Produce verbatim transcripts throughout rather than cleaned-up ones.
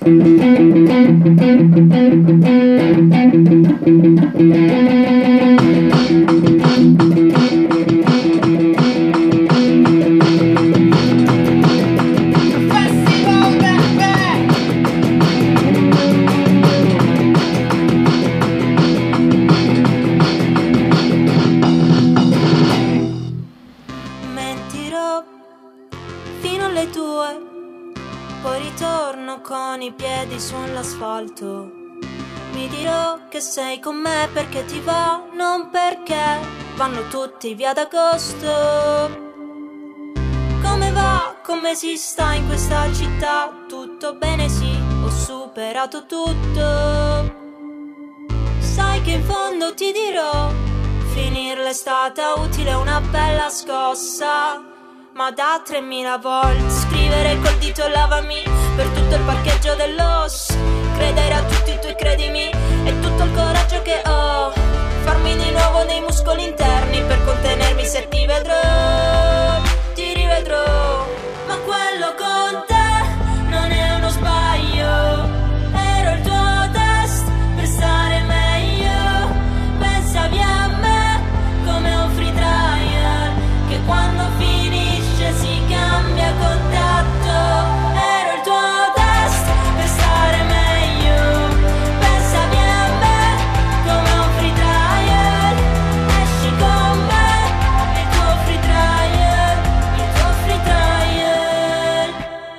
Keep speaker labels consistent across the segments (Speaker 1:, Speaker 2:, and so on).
Speaker 1: Mentirò fino alle due, poi ritorno con i piedi sull'asfalto. Mi dirò che sei con me perché ti va, non perché vanno tutti via d'agosto. Come va? Come si sta in questa città? Tutto bene, sì, ho superato tutto. Sai che in fondo ti dirò, finir l'estate è utile, una bella scossa, ma da tremila volte scrivere col dito lavami per tutto il parcheggio dell'Os. Credere a tutti i tuoi credimi e tutto il coraggio che ho, farmi di nuovo nei muscoli interni per contenermi se ti vedrò, ti rivedrò. Ma quello con te non è uno sbaglio, ero il tuo test per stare meglio. Pensavi a me come un free trial, che quando finisce si cambia contatto. Ero il tuo test per stare meglio. Pensavi a me come un free trial, esci con me, il tuo free trial, il tuo free trial.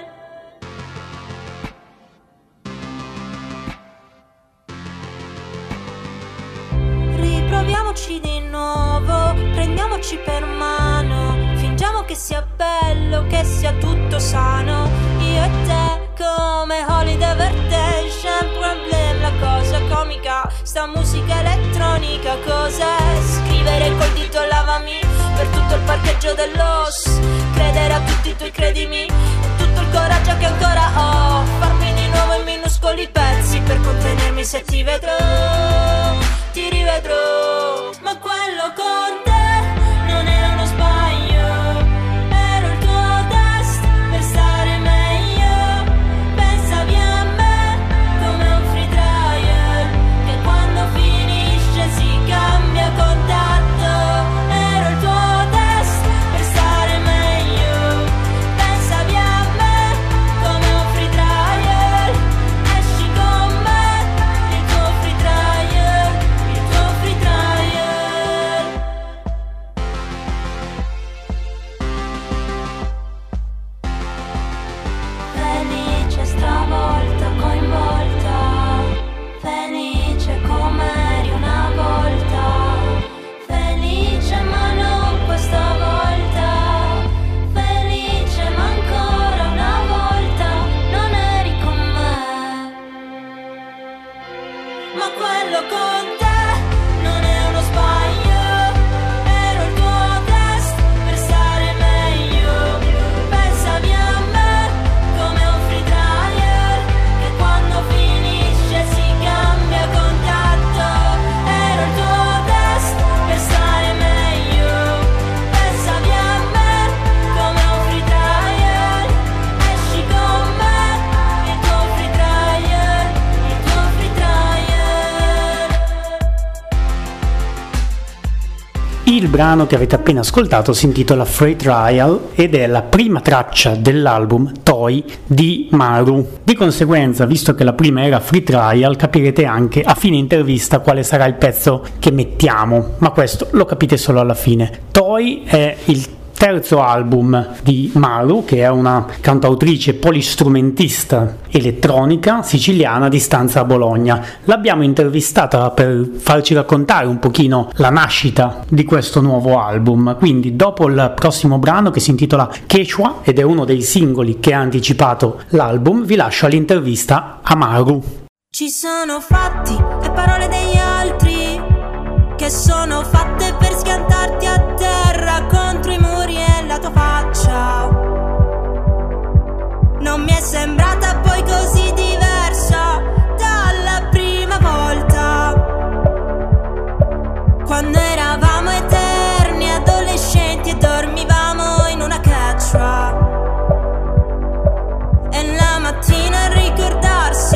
Speaker 1: Riproviamoci di nuovo, prendiamoci per mano, fingiamo che sia bello, che sia tutto sano. Io e te come Holiday Vertation Problem, la cosa comica, sta musica elettronica. Cos'è? Scrivere col dito lavami per tutto il parcheggio dell'Os. Credere a tutti i tuoi credimi e tutto il coraggio che ancora ho, farmi di nuovo in minuscoli pezzi per contenermi se ti vedrò, ti rivedrò. Ma quello con te non è uno sbaglio, ero il tuo test per stare meglio. Pensavi a me come un free trial, che quando finisce si cambia contatto. Ero il tuo test per stare meglio. Pensavi a me come un free trial, esci con me, il tuo free trial, il tuo free trial. Felice stravolta, coinvolta, felice come eri una volta, felice ma non questa volta, felice ma ancora una volta non eri con me. Ma quello con te non è uno sbaglio, ero il tuo test per stare meglio. Pensavi a me come un free trial, che quando finisce si cambia contatto. Ero il tuo test per stare meglio. Pensavi a me come un free trial, esci con me, il tuo free trial, il tuo free trial.
Speaker 2: Il brano che avete appena ascoltato si intitola Free Trial ed è la prima traccia dell'album Toy di Maru. Di conseguenza, visto che la prima era Free Trial, capirete anche a fine intervista quale sarà il pezzo che mettiamo, ma questo lo capite solo alla fine. Toy è il terzo album di Maru, che è una cantautrice polistrumentista elettronica siciliana di stanza a Bologna. L'abbiamo intervistata per farci raccontare un pochino la nascita di questo nuovo album, quindi dopo il prossimo brano che si intitola Quechua ed è uno dei singoli che ha anticipato l'album, vi lascio all'intervista a Maru.
Speaker 1: Ci sono fatti e parole degli altri che sono fatte per schiantarti a terra contro i muri e la tua faccia. Non mi è sembrata poi così diversa dalla prima volta, quando eravamo eterni adolescenti e dormivamo in una catchra. E la mattina a ricordarsi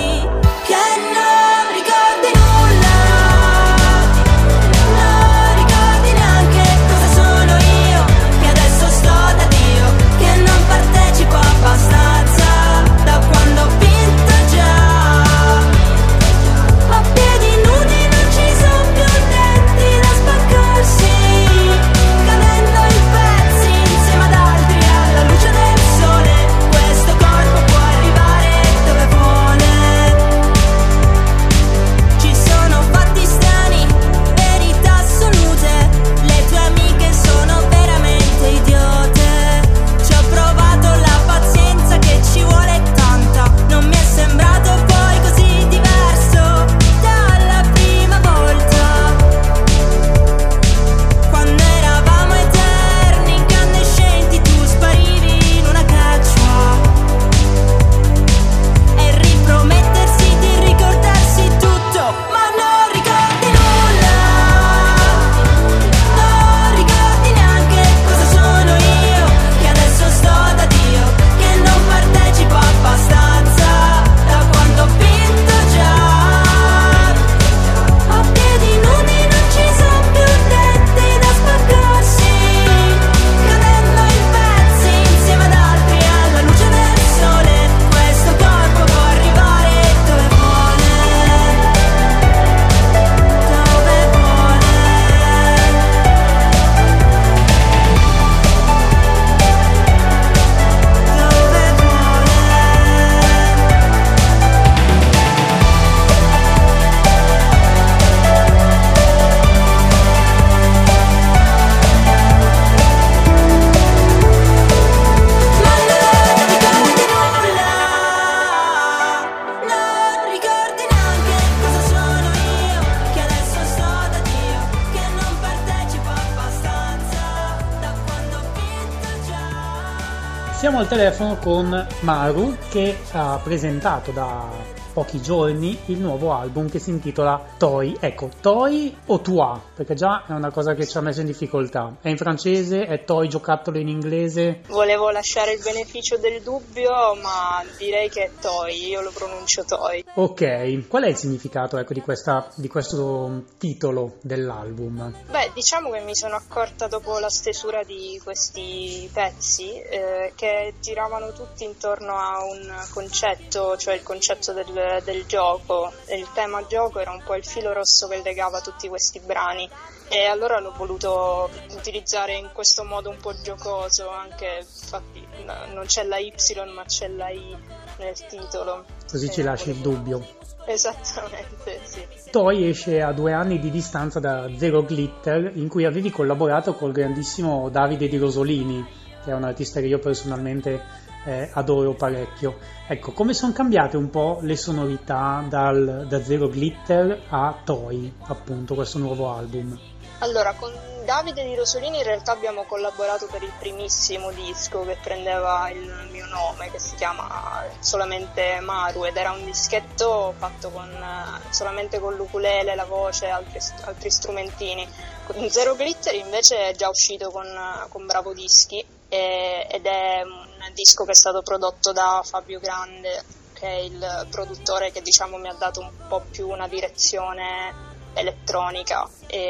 Speaker 2: al telefono con Maru, che ha presentato da pochi giorni il nuovo album che si intitola Toi. Ecco, Toi o Toi? Perché già è una cosa che ci ha messo in difficoltà. È in francese, è Toi giocattolo in inglese?
Speaker 3: Volevo lasciare il beneficio del dubbio, ma direi che è Toi, io lo pronuncio Toi.
Speaker 2: Ok, qual è il significato, ecco, di, questa, di questo titolo dell'album?
Speaker 3: Beh, diciamo che mi sono accorta dopo la stesura di questi pezzi eh, che giravano tutti intorno a un concetto, cioè il concetto del del gioco. Il tema gioco era un po' il filo rosso che legava tutti questi brani, e allora l'ho voluto utilizzare in questo modo un po' giocoso, anche infatti non c'è la Y ma c'è la I nel titolo,
Speaker 2: così ci lasci il dubbio.
Speaker 3: Esattamente, sì.
Speaker 2: Toi esce a due anni di distanza da Zero Glitter, in cui avevi collaborato col grandissimo Davide Di Rosolini, che è un artista che io personalmente Eh, adoro parecchio. Ecco, come sono cambiate un po' le sonorità dal, da Zero Glitter a Toi, appunto, questo nuovo album?
Speaker 3: Allora, con Davide Di Rosolini in realtà abbiamo collaborato per il primissimo disco che prendeva il mio nome, che si chiama solamente Maru, ed era un dischetto fatto con solamente con l'ukulele, la voce e altri, altri strumentini. Con Zero Glitter invece è già uscito con, con Bravo Dischi, e, ed è un disco che è stato prodotto da Fabio Grande, che è il produttore che diciamo mi ha dato un po' più una direzione elettronica,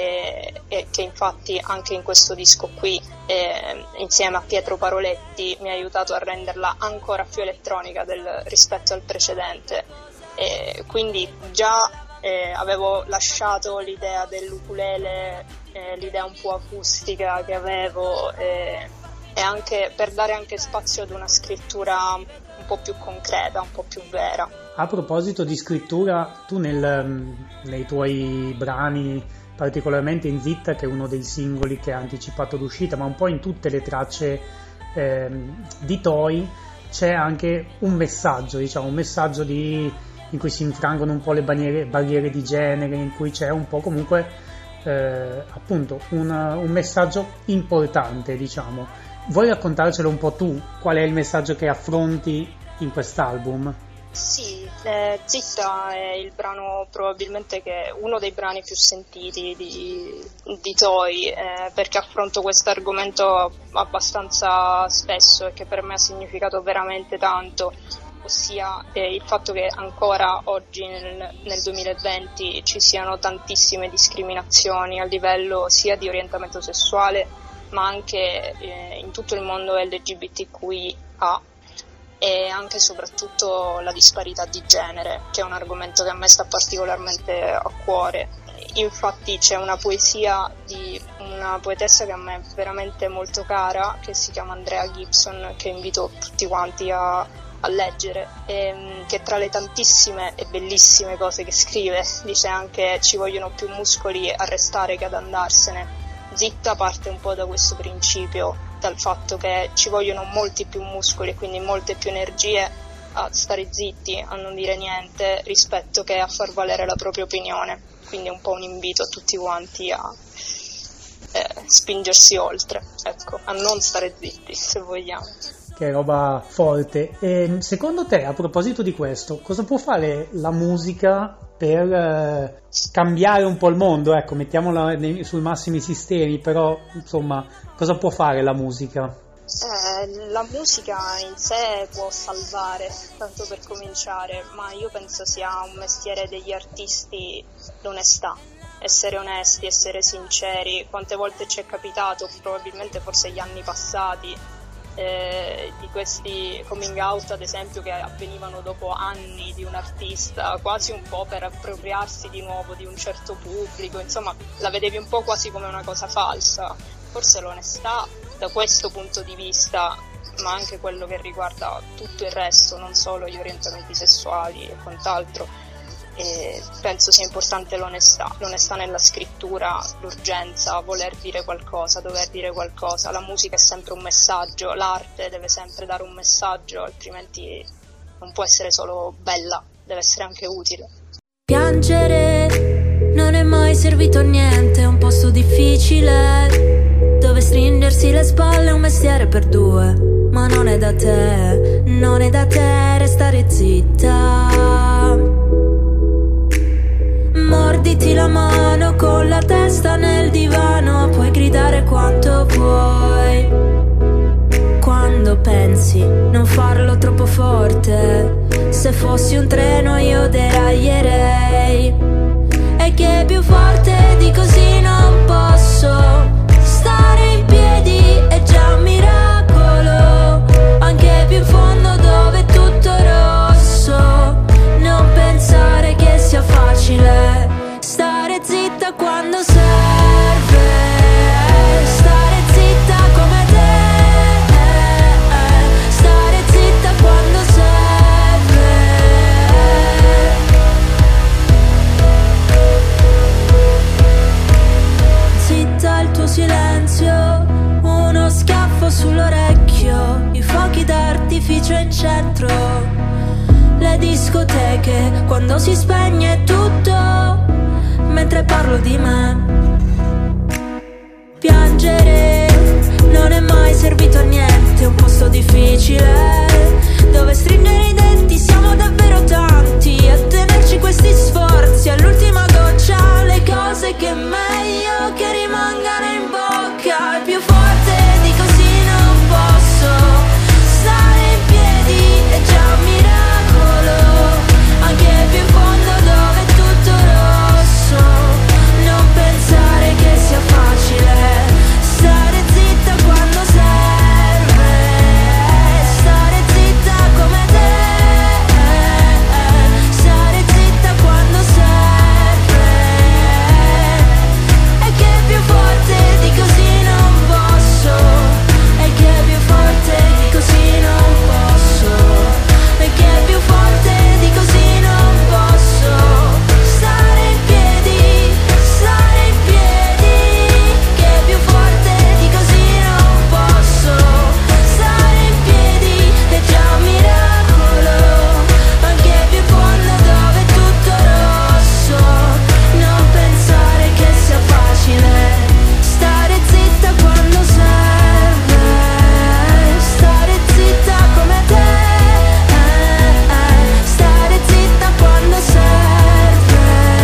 Speaker 3: e, e che infatti anche in questo disco qui eh, insieme a Pietro Paroletti mi ha aiutato a renderla ancora più elettronica del, rispetto al precedente, e quindi già eh, avevo lasciato l'idea dell'ukulele, eh, l'idea un po' acustica che avevo, eh, e anche per dare anche spazio ad una scrittura un po' più concreta, un po' più vera.
Speaker 2: A proposito di scrittura, tu nel, nei tuoi brani, particolarmente in Zitta, che è uno dei singoli che ha anticipato l'uscita, ma un po' in tutte le tracce eh, di Toi, c'è anche un messaggio, diciamo, un messaggio di, in cui si infrangono un po' le barriere, barriere di genere, in cui c'è un po' comunque eh, appunto un, un messaggio importante, diciamo. Vuoi raccontarcelo un po' tu? Qual è il messaggio che affronti in quest'album?
Speaker 3: Sì, eh, Zitta è il brano probabilmente che è uno dei brani più sentiti di, di Toi, eh, perché affronto questo argomento abbastanza spesso e che per me ha significato veramente tanto, ossia eh, il fatto che ancora oggi nel, nel duemilaventi ci siano tantissime discriminazioni a livello sia di orientamento sessuale ma anche eh, in tutto il mondo L G B T Q I A, e anche e soprattutto la disparità di genere, che è un argomento che a me sta particolarmente a cuore. Infatti c'è una poesia di una poetessa che a me è veramente molto cara, che si chiama Andrea Gibson, che invito tutti quanti a, a leggere, e, che tra le tantissime e bellissime cose che scrive dice anche: ci vogliono più muscoli a restare che ad andarsene. Zitta parte un po' da questo principio, dal fatto che ci vogliono molti più muscoli e quindi molte più energie a stare zitti, a non dire niente, rispetto che a far valere la propria opinione. Quindi è un po' un invito a tutti quanti a eh, spingersi oltre, ecco, a non stare zitti, se vogliamo.
Speaker 2: Che roba forte. E secondo te, a proposito di questo, cosa può fare la musica per eh, cambiare un po' il mondo? Ecco, mettiamola nei, sui massimi sistemi, però insomma, cosa può fare la musica?
Speaker 3: Eh, la musica in sé può salvare, tanto per cominciare, ma io penso sia un mestiere degli artisti l'onestà. Essere onesti, essere sinceri. Quante volte ci è capitato, probabilmente forse gli anni passati, Eh, di questi coming out ad esempio che avvenivano dopo anni di un artista, quasi un po' per appropriarsi di nuovo di un certo pubblico, insomma la vedevi un po' quasi come una cosa falsa. Forse l'onestà da questo punto di vista, ma anche quello che riguarda tutto il resto, non solo gli orientamenti sessuali e quant'altro, e penso sia importante l'onestà, l'onestà nella scrittura, l'urgenza, voler dire qualcosa, dover dire qualcosa. La musica è sempre un messaggio, l'arte deve sempre dare un messaggio, altrimenti non può essere solo bella, deve essere anche utile.
Speaker 1: Piangere non è mai servito a niente, è un posto difficile dove stringersi le spalle è un mestiere per due, ma non è da te, non è da te restare zitta. Morditi la mano con la testa nel divano, puoi gridare quanto vuoi. Quando pensi non farlo troppo forte, se fossi un treno io deraglierei. E che è più forte di così non posso. Stare in piedi è già un miracolo, anche più in fondo dove è tutto rosso. Non pensare che sia facile stare zitta quando serve, stare zitta come te, stare zitta quando serve. Zitta il tuo silenzio, uno schiaffo sull'orecchio, i fuochi d'artificio in centro, le discoteche quando si spegne tutto, mentre parlo di me. Piangere non è mai servito a niente, è un posto difficile dove stringere i denti, siamo davvero tanti a tenerci questi sforzi all'ultima goccia, le cose che è meglio che rimangano in bocca. È più forte di così non posso, stare in piedi è già un miracolo, anche più in fondo dove è tutto rosso. Non pensare che sia facile stare zitta quando serve, stare zitta come te, stare zitta quando serve. E che è più forte di così non posso, e che è più forte di così non posso, e che è più forte di così non posso. Stare in piedi, stare in piedi, che è più forte di così non posso. Stare in piedi è già un miracolo, anche più in fondo dove è tutto rosso. Non pensare che sia facile stare zitta quando serve, stare zitta come te, stare zitta quando serve.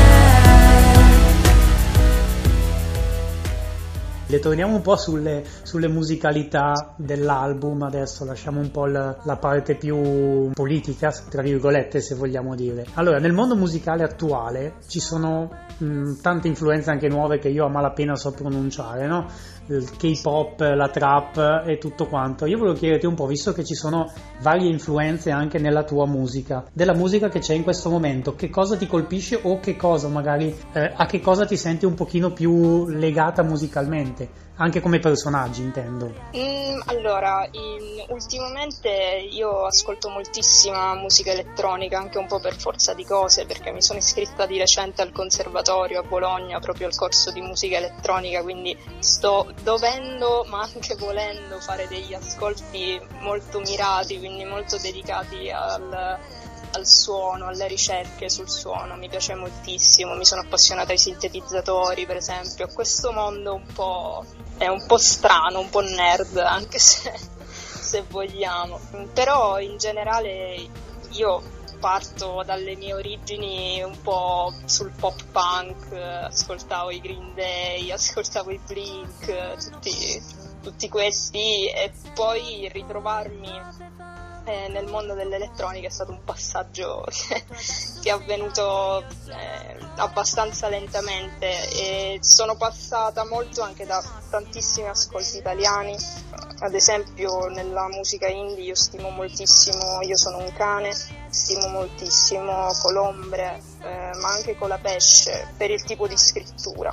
Speaker 2: Le torniamo un po' sulle, sulle musicalità dell'album, adesso lasciamo un po' la, la parte più politica, tra virgolette, se vogliamo dire. Allora, nel mondo musicale attuale ci sono mh, tante influenze anche nuove che io a malapena so pronunciare, no? Il K-pop, la trap e tutto quanto. Io volevo chiederti un po', visto che ci sono varie influenze anche nella tua musica, della musica che c'è in questo momento, che cosa ti colpisce o che cosa magari, eh, a che cosa ti senti un pochino più legata musicalmente? Anche come personaggi, intendo.
Speaker 3: Mm, allora, in, ultimamente io ascolto moltissima musica elettronica, anche un po' per forza di cose, perché mi sono iscritta di recente al conservatorio a Bologna, proprio al corso di musica elettronica, quindi sto dovendo, ma anche volendo, fare degli ascolti molto mirati, quindi molto dedicati al... al suono, alle ricerche sul suono. Mi piace moltissimo, mi sono appassionata ai sintetizzatori, per esempio, a questo mondo un po' è un po' strano, un po' nerd, anche se, se vogliamo, però in generale io parto dalle mie origini un po' sul pop punk, ascoltavo i Green Day, ascoltavo i Blink, tutti, tutti questi, e poi ritrovarmi nel mondo dell'elettronica è stato un passaggio che, che è avvenuto eh, abbastanza lentamente, e sono passata molto anche da tantissimi ascolti italiani. Ad esempio nella musica indie io stimo moltissimo Io sono un cane, stimo moltissimo Colombre, eh, ma anche Colapesce, per il tipo di scrittura.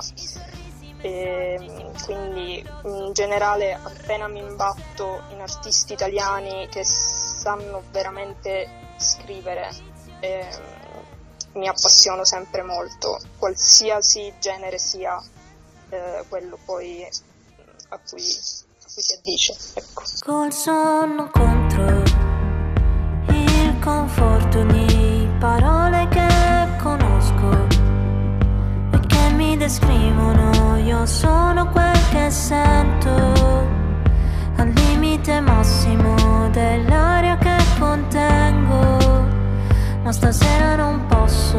Speaker 3: E quindi in generale appena mi imbatto in artisti italiani che sanno veramente scrivere, eh, mi appassiono sempre molto, qualsiasi genere sia eh, quello poi a cui, a cui si addice, ecco.
Speaker 1: Col sonno contro il conforto di parole che conosco e che mi descrivono. Io sono quel che sento. ma stasera non posso.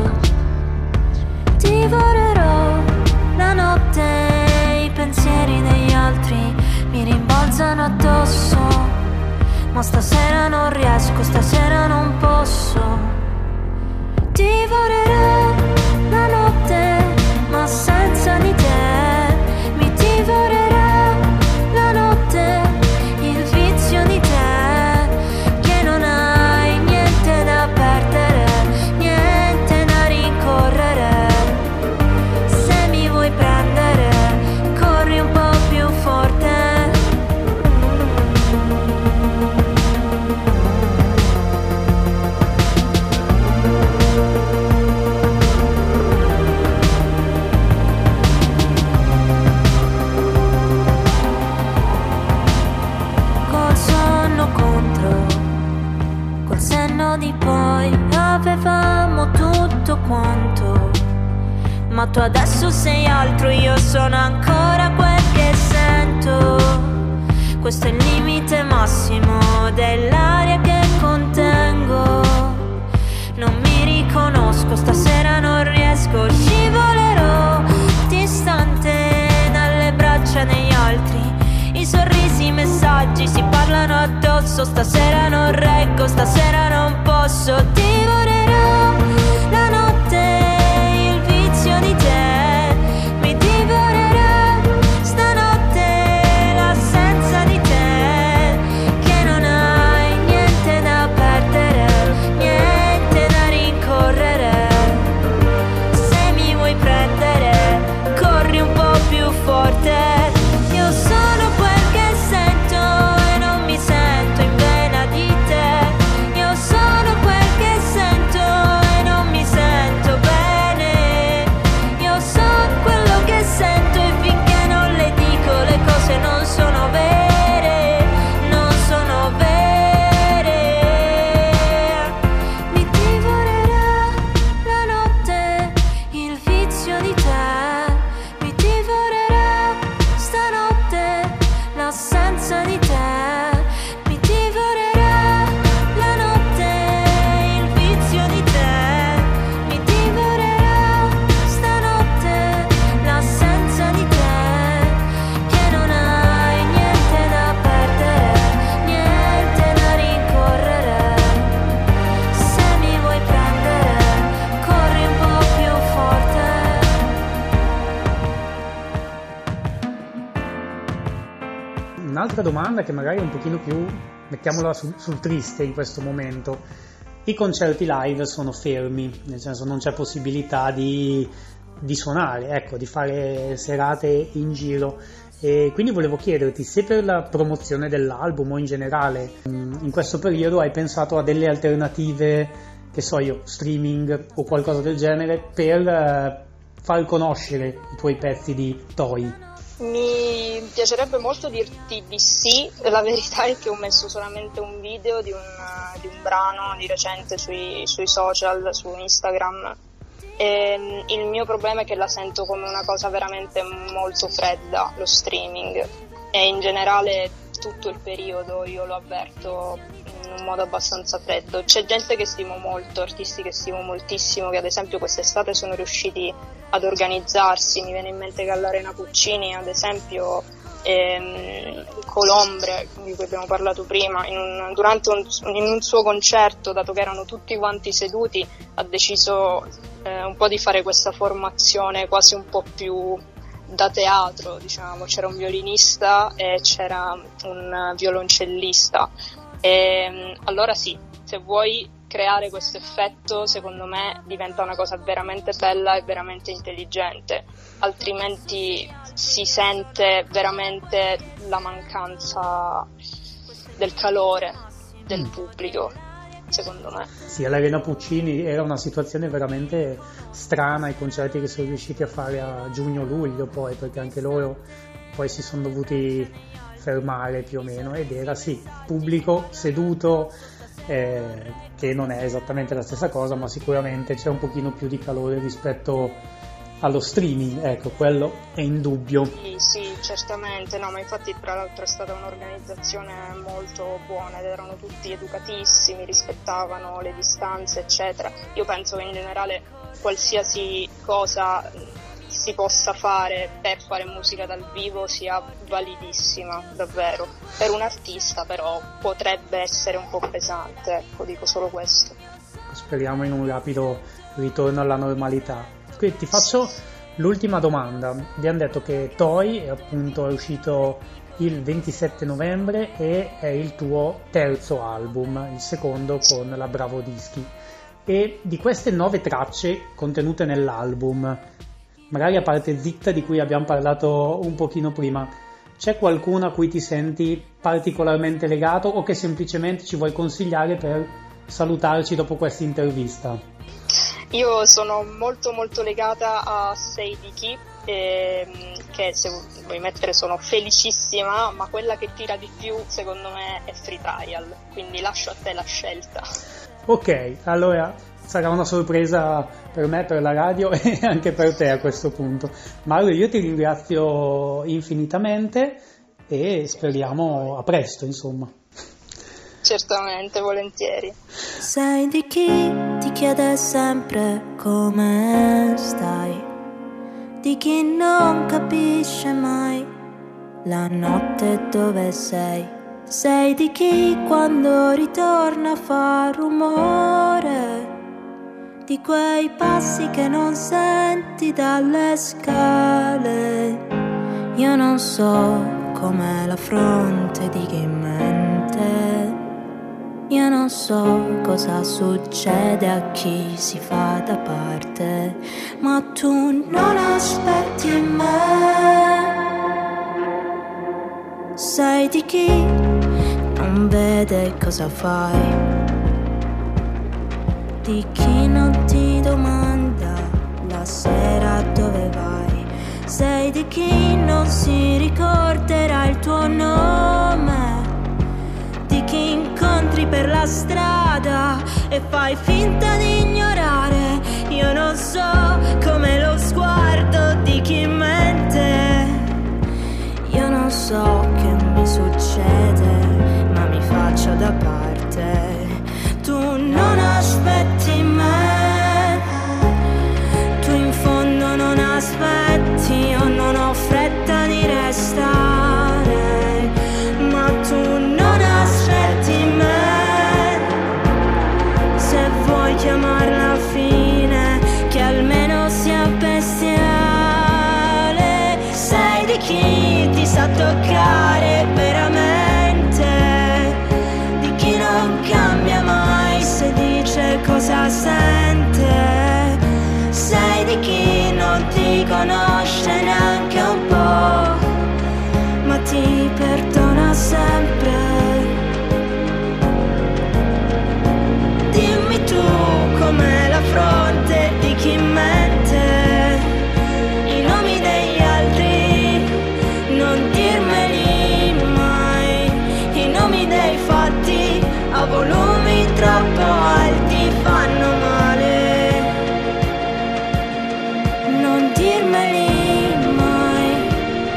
Speaker 1: Divorerò la notte, i pensieri degli altri mi rimbalzano addosso, ma stasera non riesco, stasera non posso. Divorerò la notte, ma senza di te. Mi divorerà la notte, il vizio di te, che non hai niente da perdere, niente da rincorrere. Se mi vuoi prendere, corri un po' più forte. Di poi avevamo tutto quanto, ma tu adesso sei altro, io sono ancora quel che sento. Questo è il limite massimo dell'aria che contengo. Non mi riconosco, stasera non riesco, scivolerò distante dalle braccia degli altri. I sorrisi, i messaggi si parlano addosso. Stasera non reggo, stasera non posso. Divorerò la notte, il vizio di te. Mi divorerà stanotte l'assenza di te, che non hai niente da perdere, niente da rincorrere. Se mi vuoi prendere, corri un po' più forte. Io sono quel che sento e non mi sento in vena di te. Io sono quel che sento e non mi sento bene. Io sono quello che sento e finché non le dico le cose non sono vere, non sono vere. Mi divorerà la notte, il vizio di te. Mi divorerà stanotte l'assenza di te. Mi divorerà la notte, il vizio di te. Mi divorerà stanotte l'assenza di te, che non hai niente da perdere, niente da rincorrere. Se mi vuoi prendere, corri un po' più forte.
Speaker 2: Un'altra domanda che magari è un pochino più, mettiamola sul, sul triste in questo momento. I concerti live sono fermi, nel senso non c'è possibilità di, di suonare, ecco, di fare serate in giro. E quindi volevo chiederti se per la promozione dell'album o in generale in questo periodo hai pensato a delle alternative, che so io, streaming o qualcosa del genere, per eh, far conoscere i tuoi pezzi di Toy.
Speaker 3: Mi piacerebbe molto dirti di sì, la verità è che ho messo solamente un video di un, di un brano di recente sui, sui social, su Instagram. E il mio problema è che la sento come una cosa veramente molto fredda, lo streaming, e in generale tutto il periodo io lo avverto in un modo abbastanza freddo. C'è gente che stimo molto, artisti che stimo moltissimo, che ad esempio quest'estate sono riusciti ad organizzarsi. Mi viene in mente che all'Arena Puccini, ad esempio, ehm, Colombre, di cui abbiamo parlato prima, in un, durante un, in un suo concerto, dato che erano tutti quanti seduti, ha deciso eh, un po' di fare questa formazione quasi un po' più da teatro, diciamo. C'era un violinista e c'era un violoncellista. E, allora sì, se vuoi creare questo effetto, secondo me diventa una cosa veramente bella e veramente intelligente, altrimenti si sente veramente la mancanza del calore del mm. pubblico, secondo me.
Speaker 2: Sì, all'Arena Puccini era una situazione veramente strana, i concerti che sono riusciti a fare a giugno-luglio poi, perché anche loro poi si sono dovuti fermare più o meno, ed era sì, pubblico seduto, eh, che non è esattamente la stessa cosa, ma sicuramente c'è un pochino più di calore rispetto allo streaming, ecco, quello è indubbio.
Speaker 3: Sì, sì, certamente, no, ma infatti tra l'altro è stata un'organizzazione molto buona ed erano tutti educatissimi, rispettavano le distanze, eccetera. Io penso che in generale qualsiasi cosa si possa fare per fare musica dal vivo sia validissima, davvero. Per un artista però potrebbe essere un po' pesante, ecco, dico solo questo.
Speaker 2: Speriamo in un rapido ritorno alla normalità. Quindi ti faccio l'ultima domanda. Abbiamo detto che Toy è appunto è uscito il ventisette novembre e è il tuo terzo album, il secondo con la Bravo Dischi. E di queste nove tracce contenute nell'album, magari a parte Zitta di cui abbiamo parlato un pochino prima, c'è qualcuna a cui ti senti particolarmente legato o che semplicemente ci vuoi consigliare per salutarci dopo questa intervista?
Speaker 3: Io sono molto molto legata a Say di Chi, ehm, che se vuoi mettere sono felicissima, ma quella che tira di più secondo me è Free Trial, quindi lascio a te la scelta.
Speaker 2: Ok, allora sarà una sorpresa per me, per la radio e anche per te a questo punto. Mario, io ti ringrazio infinitamente e speriamo a presto, insomma.
Speaker 3: Certamente, volentieri.
Speaker 1: Sei di chi ti chiede sempre come stai, di chi non capisce mai la notte dove sei. Sei di chi quando ritorna fa rumore, di quei passi che non senti dalle scale. Io non so com'è la fronte di chi mente, io non so cosa succede a chi si fa da parte, ma tu non aspetti me. Sei di chi non vede cosa fai, di chi non ti domanda la sera dove vai. Sei di chi non si ricorderà il tuo nome, di chi incontri per la strada e fai finta di ignorare. Io non so come lo sguardo di chi mente, io non so che mi succede, ma mi faccio da parte. Tu non aspetti me, tu in fondo non aspetti, io non ho fretta di restare, ma tu non aspetti me. Se vuoi chiamarla fine, che almeno sia bestiale. Sei di chi ti sa toccare veramente, di chi non cambia mai se dice cosa sente. Sei di chi non ti conosce neanche un po', ma ti perdona sempre. Dimmi tu com'è la fronte di chi mente, i nomi degli altri non dirmeli mai, i nomi dei fatti a volumi troppo alti fanno male, non dirmeli mai.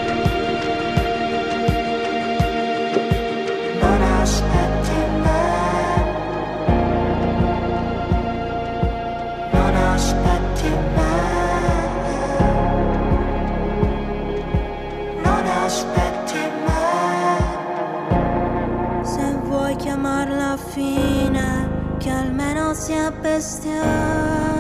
Speaker 1: Non aspetti me, non aspetti me, non aspetti me. Se vuoi chiamarla fine, che almeno sia bestiale.